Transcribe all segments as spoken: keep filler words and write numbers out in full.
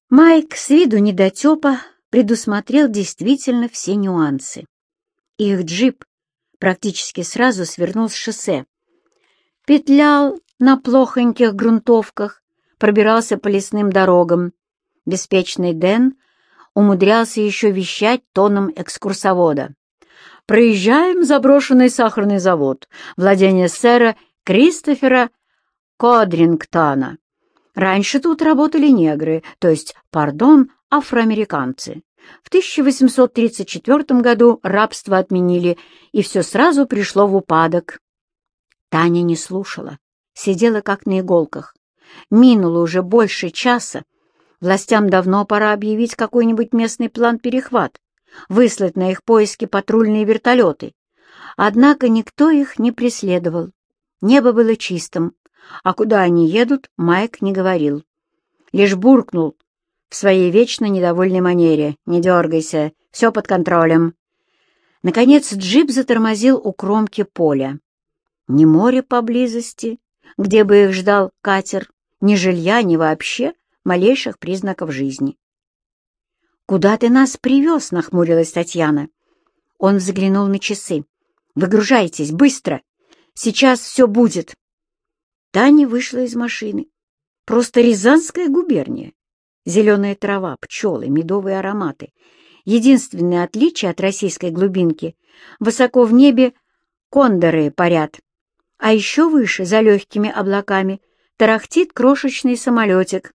Майк, с виду недотепа, предусмотрел действительно все нюансы. Их джип практически сразу свернул с шоссе, петлял на плохоньких грунтовках, пробирался по лесным дорогам. Беспечный Дэн умудрялся еще вещать тоном экскурсовода. «Проезжаем заброшенный сахарный завод, владение сэра Кристофера Кодрингтона. Раньше тут работали негры, то есть, пардон, афроамериканцы. В тысяча восемьсот тридцать четвёртом году рабство отменили, и все сразу пришло в упадок». Таня не слушала, сидела как на иголках. Минуло уже больше часа. Властям давно пора объявить какой-нибудь местный план-перехват, выслать на их поиски патрульные вертолеты. Однако никто их не преследовал. Небо было чистым, а куда они едут, Майк не говорил. Лишь буркнул в своей вечно недовольной манере: «Не дергайся, все под контролем». Наконец джип затормозил у кромки поля. Ни моря поблизости, где бы их ждал катер, ни жилья, ни вообще малейших признаков жизни. «Куда ты нас привез?» — нахмурилась Татьяна. Он взглянул на часы. «Выгружайтесь, быстро! Сейчас все будет!» Таня вышла из машины. Просто Рязанская губерния. Зеленая трава, пчелы, медовые ароматы. Единственное отличие от российской глубинки — высоко в небе кондоры парят. А еще выше, за легкими облаками, тарахтит крошечный самолетик.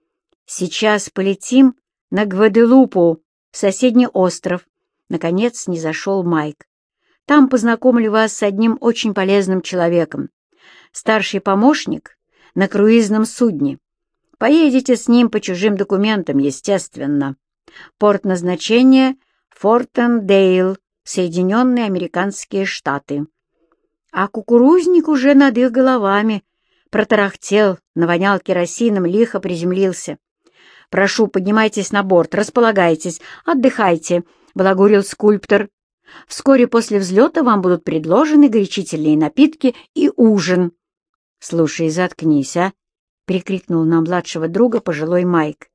«Сейчас полетим на Гваделупу, соседний остров», — наконец снизошел Майк. «Там познакомлю вас с одним очень полезным человеком. Старший помощник на круизном судне. Поедете с ним по чужим документам, естественно. Порт назначения — Фортендейл, Соединенные Американские Штаты». А кукурузник уже над их головами протарахтел, навонял керосином, лихо приземлился. «Прошу, поднимайтесь на борт, располагайтесь, отдыхайте», — балагурил скульптор. «Вскоре после взлета вам будут предложены горячительные напитки и ужин». «Слушай, заткнись, а!» — прикрикнул на младшего друга пожилой Майк.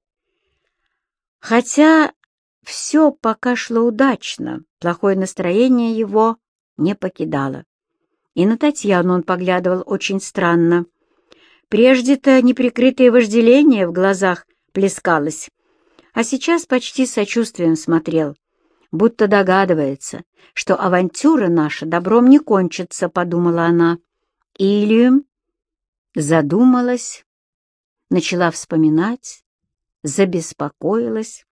Хотя все пока шло удачно, плохое настроение его не покидало. И на Татьяну он поглядывал очень странно. Прежде-то неприкрытое вожделение в глазах плескалось, а сейчас почти с сочувствием смотрел, будто догадывается, что авантюра наша добром не кончится, подумала она. Или задумалась, начала вспоминать, забеспокоилась.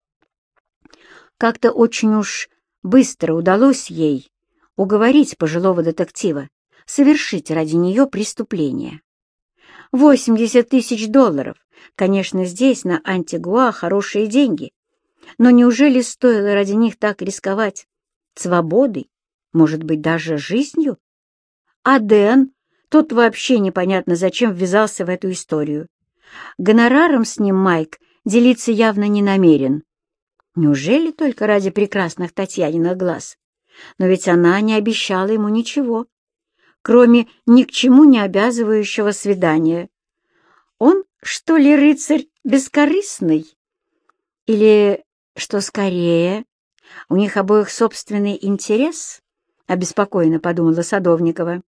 Как-то очень уж быстро удалось ей уговорить пожилого детектива совершить ради нее преступление. восемьдесят тысяч долларов, конечно, здесь, на Антигуа, хорошие деньги, но неужели стоило ради них так рисковать? Свободой, может быть, даже жизнью? А Дэн, тот вообще непонятно зачем ввязался в эту историю. Гонораром с ним Майк делиться явно не намерен. Неужели только ради прекрасных Татьяниных глаз? Но ведь она не обещала ему ничего, кроме ни к чему не обязывающего свидания. Он, что ли, рыцарь бескорыстный? Или, что скорее, у них обоих собственный интерес? Обеспокоенно подумала Садовникова.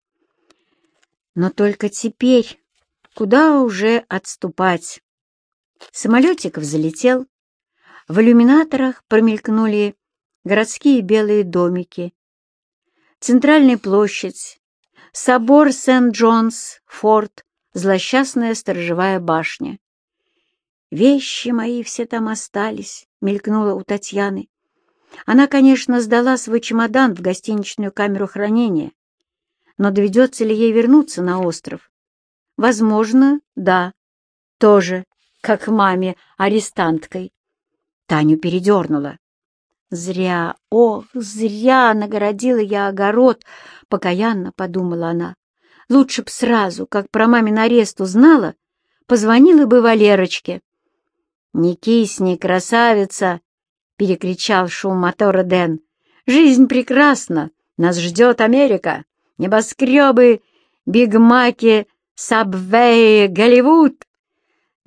Но только теперь куда уже отступать? Самолетик взлетел, в иллюминаторах промелькнули городские белые домики, центральная площадь, собор Сент-Джонс, форт, злосчастная сторожевая башня. «Вещи мои все там остались», — мелькнуло у Татьяны. Она, конечно, сдала свой чемодан в гостиничную камеру хранения, но доведется ли ей вернуться на остров? Возможно, да, тоже, как маме, арестанткой. Таню передернула. «Зря, ох, зря нагородила я огород», — покаянно подумала она. «Лучше б сразу, как про мамин арест узнала, позвонила бы Валерочке». «Не кисни, красавица!» — перекричал шум мотора Дэн. «Жизнь прекрасна, нас ждет Америка, небоскребы, бигмаки, сабвеи, Голливуд».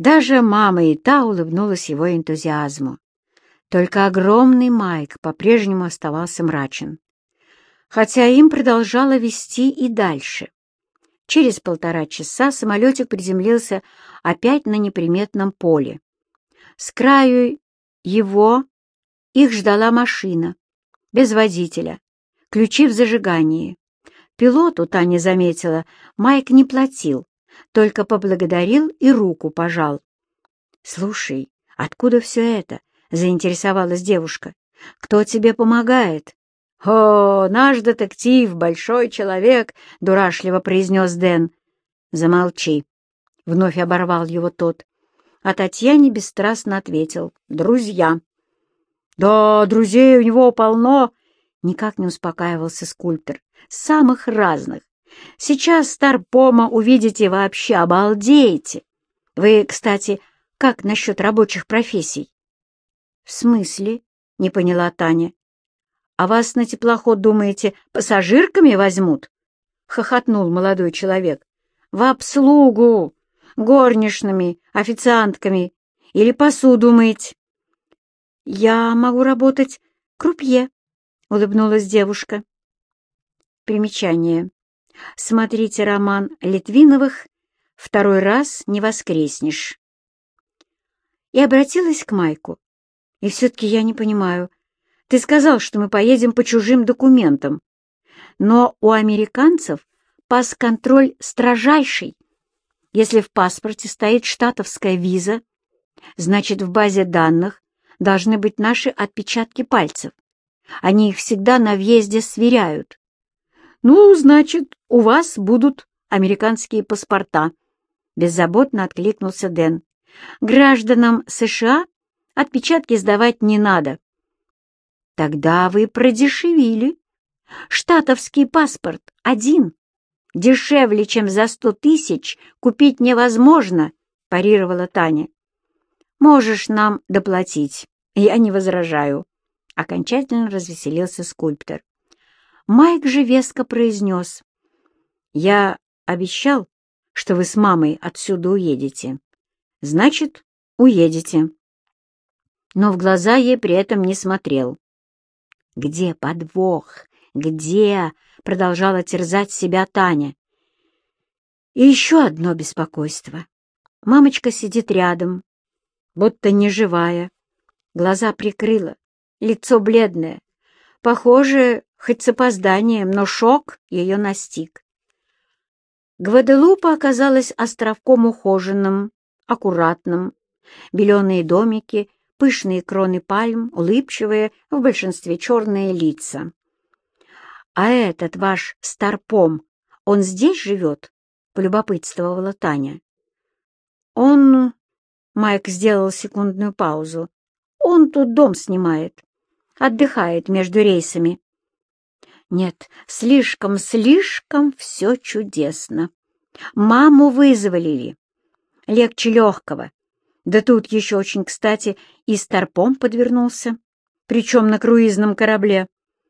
Даже мама и та улыбнулась его энтузиазму. Только огромный Майк по-прежнему оставался мрачен, хотя им продолжало вести и дальше. Через полтора часа самолетик приземлился опять на неприметном поле. С краю его их ждала машина, без водителя, ключи в зажигании. Пилоту, Таня заметила, Майк не платил, только поблагодарил и руку пожал. «Слушай, откуда все это?» — заинтересовалась девушка. «Кто тебе помогает?» «О, наш детектив, большой человек!» — дурашливо произнес Дэн. «Замолчи!» — вновь оборвал его тот. А Татьяне бесстрастно ответил: «Друзья». «Да, друзей у него полно!» — никак не успокаивался скульптор. «Самых разных. Сейчас старпома увидите, вообще обалдеете. Вы, кстати, как насчет рабочих профессий?» «В смысле?» — не поняла Таня. «А вас на теплоход, думаете, пассажирками возьмут?» — хохотнул молодой человек. «В обслугу, горничными, официантками или посуду мыть». «Я могу работать крупье», — улыбнулась девушка. Примечание. Смотрите роман Литвиновых «Второй раз не воскреснешь». И обратилась к Майку. «И все-таки я не понимаю. Ты сказал, что мы поедем по чужим документам, но у американцев паспорт-контроль строжайший. Если в паспорте стоит штатовская виза, значит, в базе данных должны быть наши отпечатки пальцев. Они их всегда на въезде сверяют. Ну, значит, у вас будут американские паспорта», — беззаботно откликнулся Дэн. «Гражданам США отпечатки сдавать не надо». «Тогда вы продешевили. Штатовский паспорт один. Дешевле, чем за сто тысяч, купить невозможно», — парировала Таня. «Можешь нам доплатить, я не возражаю», — окончательно развеселился скульптор. Майк же веско произнес: «Я обещал, что вы с мамой отсюда уедете. Значит, уедете». Но в глаза ей при этом не смотрел. «Где подвох? Где?» — продолжала терзать себя Таня. И еще одно беспокойство. Мамочка сидит рядом, будто неживая, глаза прикрыла, лицо бледное. Похоже, хоть с опозданием, но шок ее настиг. Гваделупа оказалась островком ухоженным, аккуратным. Беленые домики, пышные кроны пальм, улыбчивые, в большинстве черные лица. «А этот ваш старпом, он здесь живет?» — полюбопытствовала Таня. «Он...» — Майк сделал секундную паузу. «Он тут дом снимает, отдыхает между рейсами». «Нет, слишком-слишком все чудесно. Маму вызволили. Легче легкого. Да тут еще очень кстати и старпом подвернулся, причем на круизном корабле».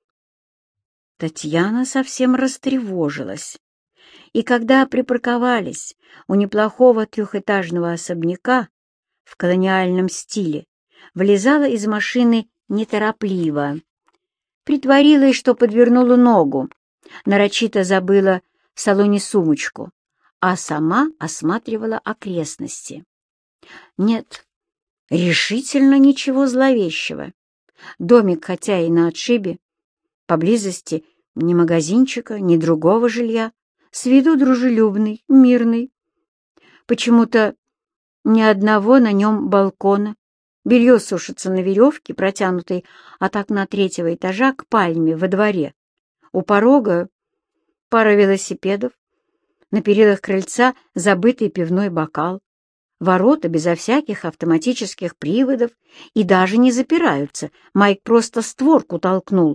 Татьяна совсем растревожилась, и когда припарковались у неплохого трехэтажного особняка в колониальном стиле, вылезала из машины неторопливо. Притворилась, что подвернула ногу, нарочито забыла в салоне сумочку, а сама осматривала окрестности. Нет, решительно ничего зловещего. Домик, хотя и на отшибе, поблизости ни магазинчика, ни другого жилья, с виду дружелюбный, мирный. Почему-то ни одного на нем балкона. Белье сушится на веревке, протянутой от окна третьего этажа к пальме во дворе. У порога пара велосипедов, на перилах крыльца забытый пивной бокал. Ворота безо всяких автоматических приводов и даже не запираются. Майк просто створку толкнул.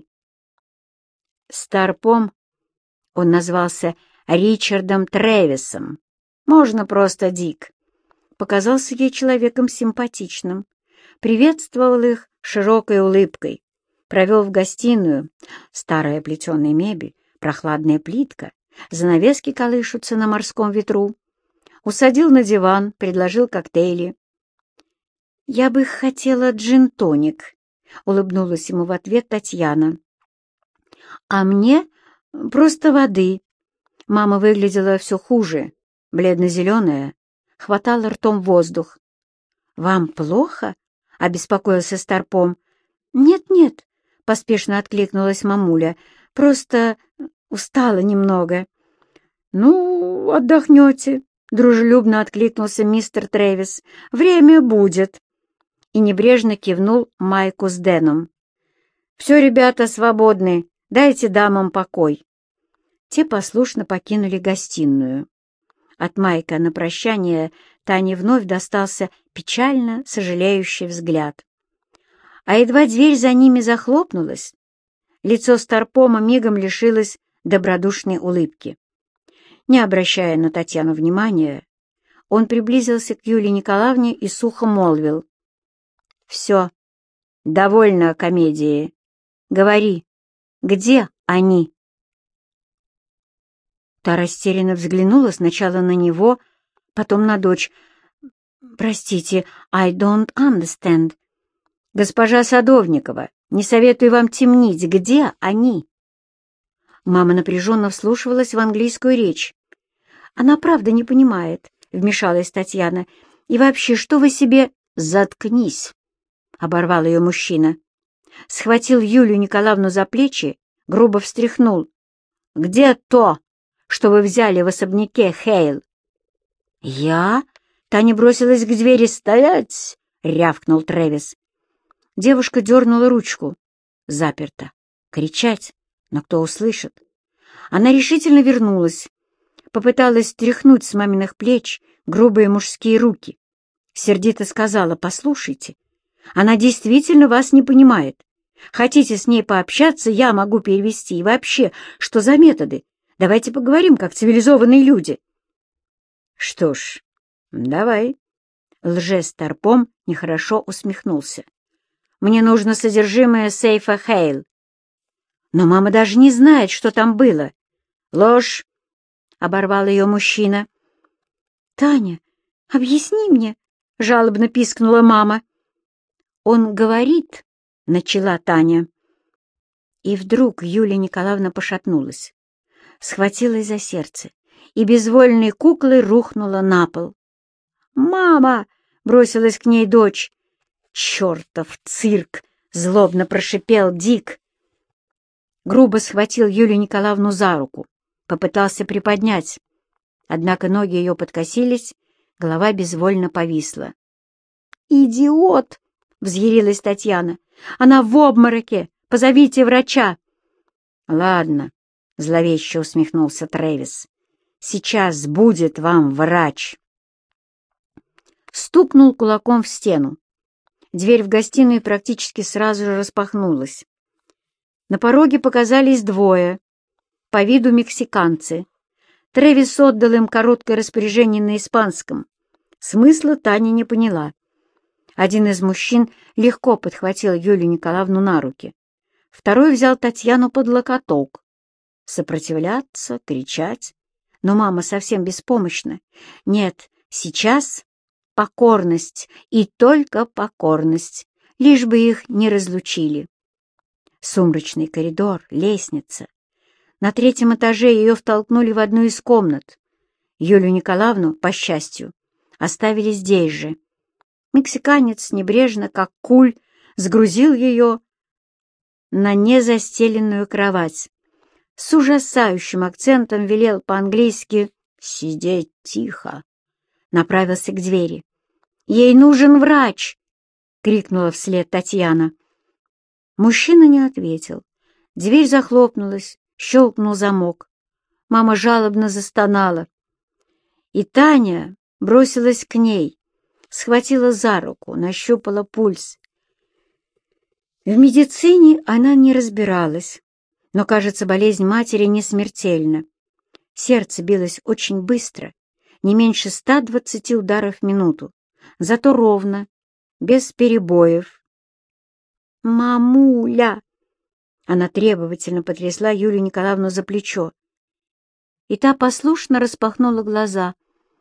Старпом, он назвался Ричардом Тревисом, можно просто Дик, показался ей человеком симпатичным, приветствовал их широкой улыбкой, провел в гостиную, старая плетеная мебель, прохладная плитка, занавески колышутся на морском ветру. усадил на диван, предложил коктейли. «Я бы хотела джин-тоник», — улыбнулась ему в ответ Татьяна. «А мне просто воды». Мама выглядела все хуже, бледно-зеленая, хватала ртом воздух. «Вам плохо?» — обеспокоился Старпом. «Нет-нет», — поспешно откликнулась мамуля, — «просто устала немного». «Ну, отдохнете», — дружелюбно откликнулся мистер Трэвис. «Время будет». И небрежно кивнул Майку с Дэном. «Все, ребята, свободны. Дайте дамам покой». Те послушно покинули гостиную. От Майка на прощание Тане вновь достался печально сожалеющий взгляд. А едва дверь за ними захлопнулась, лицо Старпома мигом лишилось добродушной улыбки. Не обращая на Татьяну внимания, он приблизился к Юлии Николаевне и сухо молвил: «Все, довольно комедии. Говори, где они?» Та растерянно взглянула сначала на него, потом на дочь. «Простите, I don't understand». «Госпожа Садовникова, не советую вам темнить. Где они?» Мама напряженно вслушивалась в английскую речь. «Она правда не понимает», — вмешалась Татьяна. «И вообще, что вы себе...» «Заткнись», — оборвал ее мужчина. Схватил Юлию Николаевну за плечи, грубо встряхнул. «Где то, что вы взяли в особняке, Хейл?» «Я?» — Таня бросилась к двери. «Стоять!» — рявкнул Трэвис. Девушка дернула ручку. Заперто. Кричать, но кто услышит? Она решительно вернулась. Попыталась стряхнуть с маминых плеч грубые мужские руки. Сердито сказала: «Послушайте, она действительно вас не понимает. Хотите с ней пообщаться, я могу перевести. И вообще, что за методы? Давайте поговорим, как цивилизованные люди». «Что ж, давай». Лже-Старпом нехорошо усмехнулся. «Мне нужно содержимое сейфа Хейл». «Но мама даже не знает, что там было». «Ложь!» — оборвал ее мужчина. «Таня, объясни мне», — жалобно пискнула мама. «Он говорит», — начала Таня. И вдруг Юлия Николаевна пошатнулась, схватилась за сердце и безвольной куклой рухнула на пол. «Мама!» — бросилась к ней дочь. «Чертов цирк!» — злобно прошипел Дик. Грубо схватил Юлию Николаевну за руку, попытался приподнять. Однако ноги ее подкосились, голова безвольно повисла. «Идиот!» — взъярилась Татьяна. «Она в обмороке! Позовите врача!» «Ладно», — зловеще усмехнулся Трэвис. «Сейчас будет вам врач!» Стукнул кулаком в стену. Дверь в гостиную практически сразу же распахнулась. На пороге показались двое, по виду мексиканцы. Трэвис отдал им короткое распоряжение на испанском. Смысла Таня не поняла. Один из мужчин легко подхватил Юлию Николаевну на руки. Второй взял Татьяну под локоток. Сопротивляться, кричать. Но мама совсем беспомощна. Нет, сейчас покорность и только покорность, лишь бы их не разлучили. Сумрачный коридор, лестница. На третьем этаже ее втолкнули в одну из комнат. Юлию Николаевну, по счастью, оставили здесь же. Мексиканец небрежно, как куль, сгрузил ее на незастеленную кровать. С ужасающим акцентом велел по-английски «сидеть тихо». Направился к двери. «Ей нужен врач!» — крикнула вслед Татьяна. Мужчина не ответил. Дверь захлопнулась, щелкнул замок. Мама жалобно застонала. И Таня бросилась к ней, схватила за руку, нащупала пульс. В медицине она не разбиралась, но, кажется, болезнь матери не смертельна. Сердце билось очень быстро, не меньше ста двадцати ударов в минуту, зато ровно, без перебоев. «Мамуля!» Она требовательно потрясла Юлию Николаевну за плечо. И та послушно распахнула глаза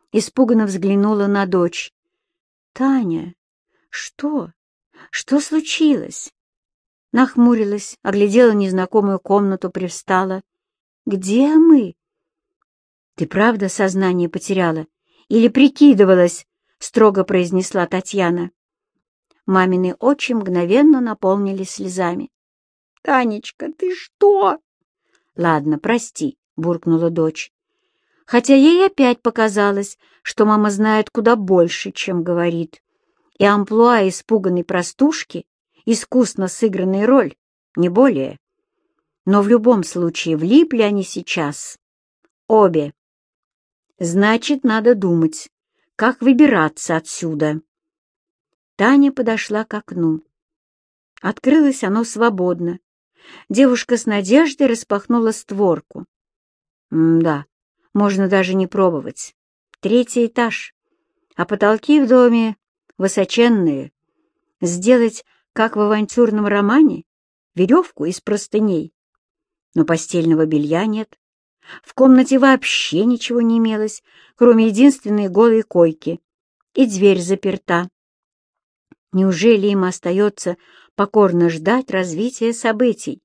испуганно взглянула на дочь. «Таня, что? Что случилось?» Нахмурилась, оглядела незнакомую комнату, привстала. «Где мы?» «Ты правда сознание потеряла? Или прикидывалась?» — строго произнесла Татьяна. Мамины очи мгновенно наполнились слезами. «Танечка, ты что?» «Ладно, прости», — буркнула дочь. Хотя ей опять показалось, что мама знает куда больше, чем говорит, и амплуа испуганной простушки — искусно сыгранная роль, не более. Но в любом случае влипли они сейчас. Обе. Значит, надо думать, как выбираться отсюда. Таня подошла к окну. Открылось оно свободно. Девушка с надеждой распахнула створку. М-да, можно даже не пробовать. Третий этаж, а потолки в доме высоченные. Сделать, как в авантюрном романе, веревку из простыней. Но постельного белья нет. В комнате вообще ничего не имелось, кроме единственной голой койки, и дверь заперта. Неужели им остается покорно ждать развития событий?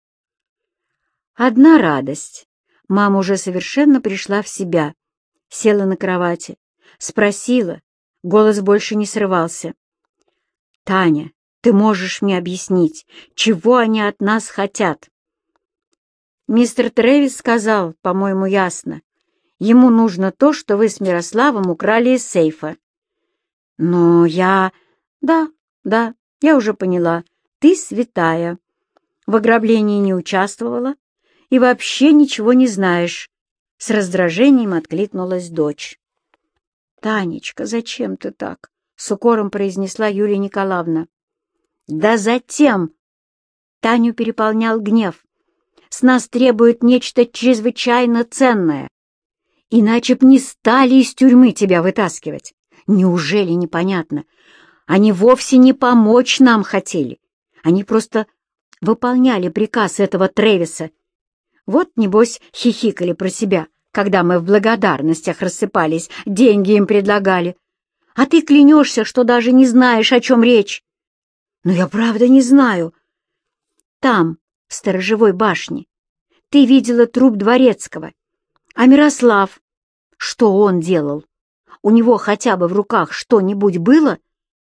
Одна радость. Мама уже совершенно пришла в себя, села на кровати, спросила, голос больше не срывался. «Таня, ты можешь мне объяснить, чего они от нас хотят?» «Мистер Трэвис сказал, по-моему, ясно. Ему нужно то, что вы с Мирославом украли из сейфа». «Но я...» «Да, да, я уже поняла. Ты святая. В ограблении не участвовала и вообще ничего не знаешь». С раздражением откликнулась дочь. «Танечка, зачем ты так?» — с укором произнесла Юлия Николаевна. «Да затем!» Таню переполнял гнев. «С нас требует нечто чрезвычайно ценное. Иначе б не стали из тюрьмы тебя вытаскивать. Неужели непонятно? Они вовсе не помочь нам хотели. Они просто выполняли приказ этого Трэвиса. Вот, небось, хихикали про себя, когда мы в благодарностях рассыпались, деньги им предлагали. А ты клянешься, что даже не знаешь, о чем речь». «Но я правда не знаю». «Там, в сторожевой башне, ты видела труп Дворецкого. А Мирослав, что он делал? У него хотя бы в руках что-нибудь было?»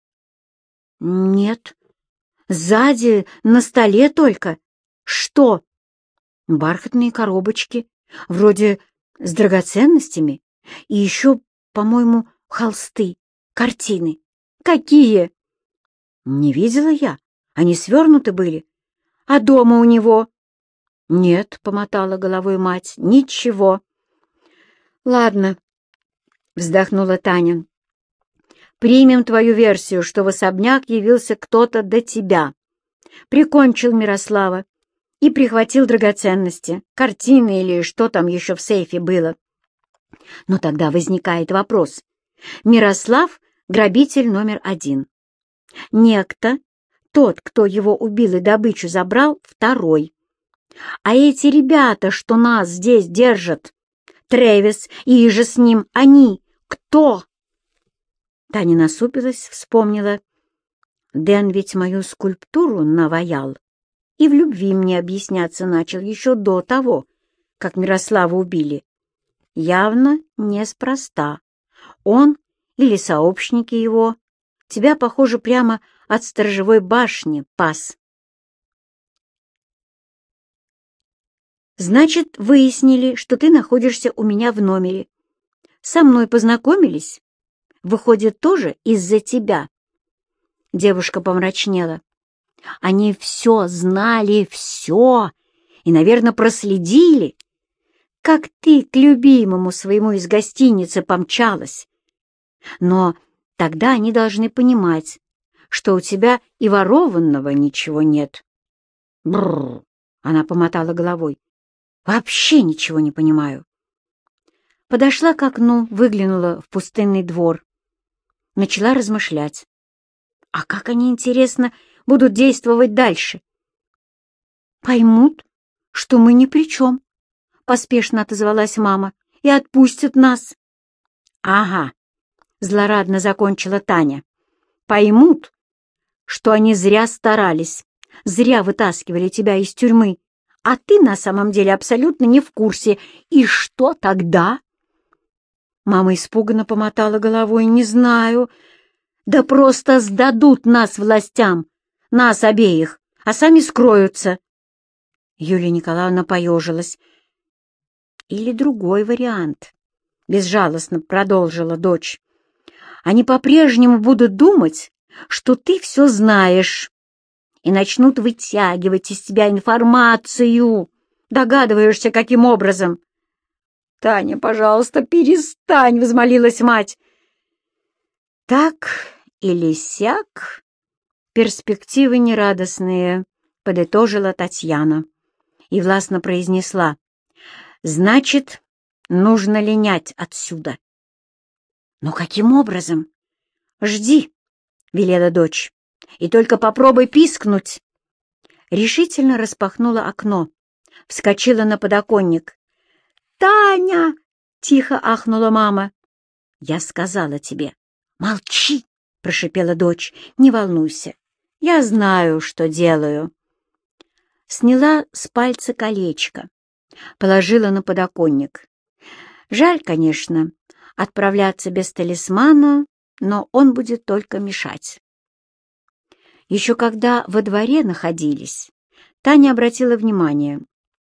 «Нет. Сзади, на столе только. Что?» «Бархатные коробочки, вроде с драгоценностями, и еще, по-моему, холсты, картины». «Какие?» «Не видела я. Они свернуты были. А дома у него?» «Нет», — помотала головой мать, — «ничего». «Ладно», — вздохнула Таня. «Примем твою версию, что в особняк явился кто-то до тебя, прикончил Мирослава и прихватил драгоценности, картины или что там еще в сейфе было. Но тогда возникает вопрос. Мирослав — грабитель номер один. Некто, тот, кто его убил и добычу забрал, второй. А эти ребята, что нас здесь держат, Трэвис и же с ним, они кто?» Таня насупилась, вспомнила. Дэн ведь мою скульптуру наваял и в любви мне объясняться начал еще до того, как Мирослава убили. Явно неспроста. Он или сообщники его тебя, похоже, прямо от сторожевой башни пас. «Значит, выяснили, что ты находишься у меня в номере. Со мной познакомились? Выходит, тоже из-за тебя?» Девушка помрачнела. «Они все знали, все, и, наверное, проследили, как ты к любимому своему из гостиницы помчалась. Но тогда они должны понимать, что у тебя и ворованного ничего нет». «Бррр!» — она помотала головой. «Вообще ничего не понимаю». Подошла к окну, выглянула в пустынный двор. Начала размышлять. А как они, интересно, будут действовать дальше? «Поймут, что мы ни при чем», — поспешно отозвалась мама, — «и отпустят нас». «Ага, — злорадно закончила Таня. «Поймут, что они зря старались, зря вытаскивали тебя из тюрьмы, а ты на самом деле абсолютно не в курсе. И что тогда?» Мама испуганно помотала головой. «Не знаю. Да просто сдадут нас властям, нас обеих, а сами скроются». Юлия Николаевна поежилась. «Или другой вариант», — безжалостно продолжила дочь. «Они по-прежнему будут думать, что ты все знаешь, и начнут вытягивать из тебя информацию. Догадываешься, каким образом?» «Таня, пожалуйста, перестань», — взмолилась мать. «Так или сяк, перспективы нерадостные», — подытожила Татьяна и властно произнесла. «Значит, нужно линять отсюда». «Но каким образом?» «Жди», — велела дочь, — «и только попробуй пискнуть». Решительно распахнула окно, вскочила на подоконник. «Таня!» — тихо ахнула мама. «Я сказала тебе, молчи!» — прошипела дочь. «Не волнуйся, я знаю, что делаю». Сняла с пальца колечко, положила на подоконник. Жаль, конечно, отправляться без талисмана, но он будет только мешать. Еще когда во дворе находились, Таня обратила внимание.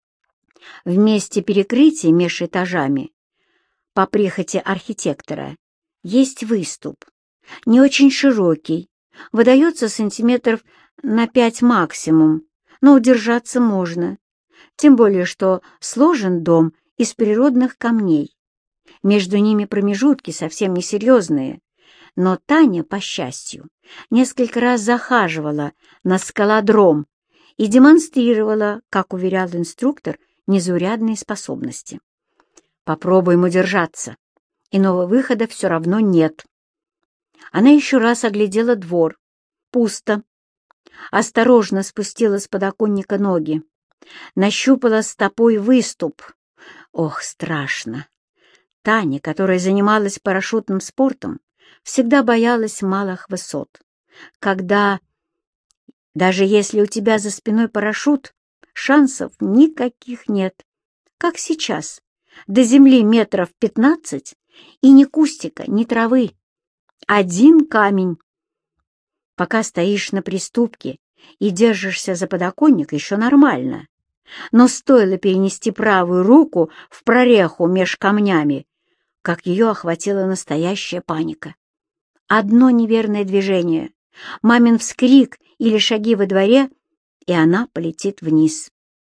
В месте перекрытия меж этажами, по прихоти архитектора, есть выступ, не очень широкий, выдается сантиметров на пять максимум, но удержаться можно, тем более что сложен дом из природных камней. Между ними промежутки совсем несерьезные, но Таня, по счастью, несколько раз захаживала на скалодром и демонстрировала, как уверял инструктор, незаурядные способности. Попробуем удержаться, иного выхода все равно нет. Она еще раз оглядела двор. Пусто. Осторожно спустила с подоконника ноги. Нащупала стопой выступ. Ох, страшно! Таня, которая занималась парашютным спортом, всегда боялась малых высот. Когда, даже если у тебя за спиной парашют, шансов никаких нет. Как сейчас. До земли метров пятнадцать, и ни кустика, ни травы. Один камень. Пока стоишь на приступке и держишься за подоконник, еще нормально. Но стоило перенести правую руку в прореху меж камнями, как ее охватила настоящая паника. Одно неверное движение, мамин вскрик или шаги во дворе, и она полетит вниз.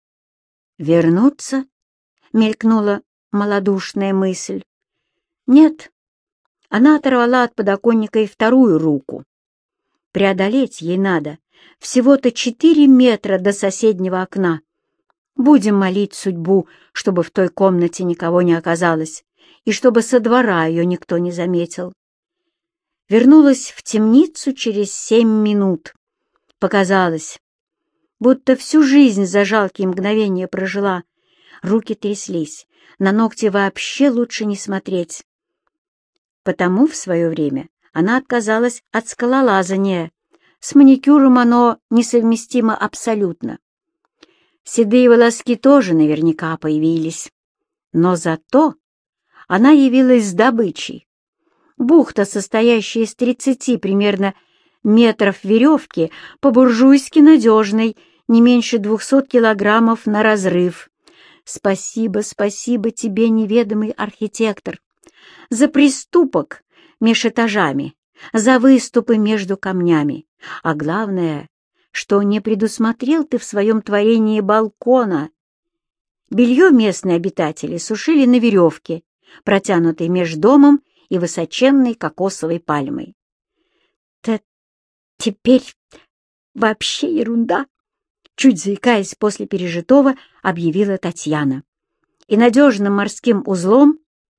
«Вернуться?» — мелькнула малодушная мысль. Нет, она оторвала от подоконника и вторую руку. Преодолеть ей надо всего-то четыре метра до соседнего окна. Будем молить судьбу, чтобы в той комнате никого не оказалось, и чтобы со двора ее никто не заметил. Вернулась в темницу через семь минут. Показалось, будто всю жизнь за жалкие мгновения прожила. Руки тряслись, на ногти вообще лучше не смотреть. Потому в свое время она отказалась от скалолазания. С маникюром оно несовместимо абсолютно. Седые волоски тоже наверняка появились. Но зато она явилась с добычей. Бухта, состоящая из тридцати примерно метров веревки, по-буржуйски надежной, не меньше двухсот килограммов на разрыв. Спасибо, спасибо тебе, неведомый архитектор, за приступок меж этажами, за выступы между камнями, а главное, что не предусмотрел ты в своем творении балкона. Белье местные обитатели сушили на веревке, протянутой меж домом и высоченной кокосовой пальмой. «Т теперь вообще ерунда!» Чуть заикаясь после пережитого, объявила Татьяна. И надежным морским узлом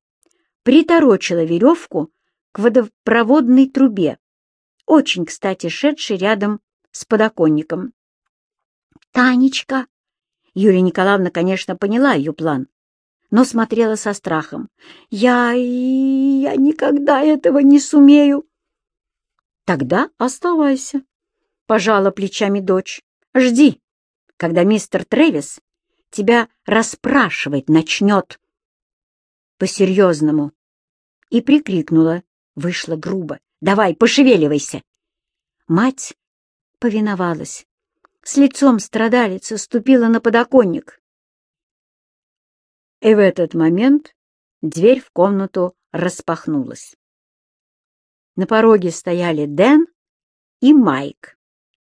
приторочила веревку к водопроводной трубе, очень, кстати, шедшей рядом с подоконником. «Танечка!» Юлия Николаевна, конечно, поняла ее план. но смотрела со страхом. «Я... я никогда этого не сумею!» «Тогда оставайся», — пожала плечами дочь. «Жди, когда мистер Трэвис тебя расспрашивать начнет по-серьезному». И прикрикнула, вышло грубо. «Давай, пошевеливайся!» Мать повиновалась. С лицом страдалица ступила на подоконник. И в этот момент дверь в комнату распахнулась. На пороге стояли Дэн и Майк.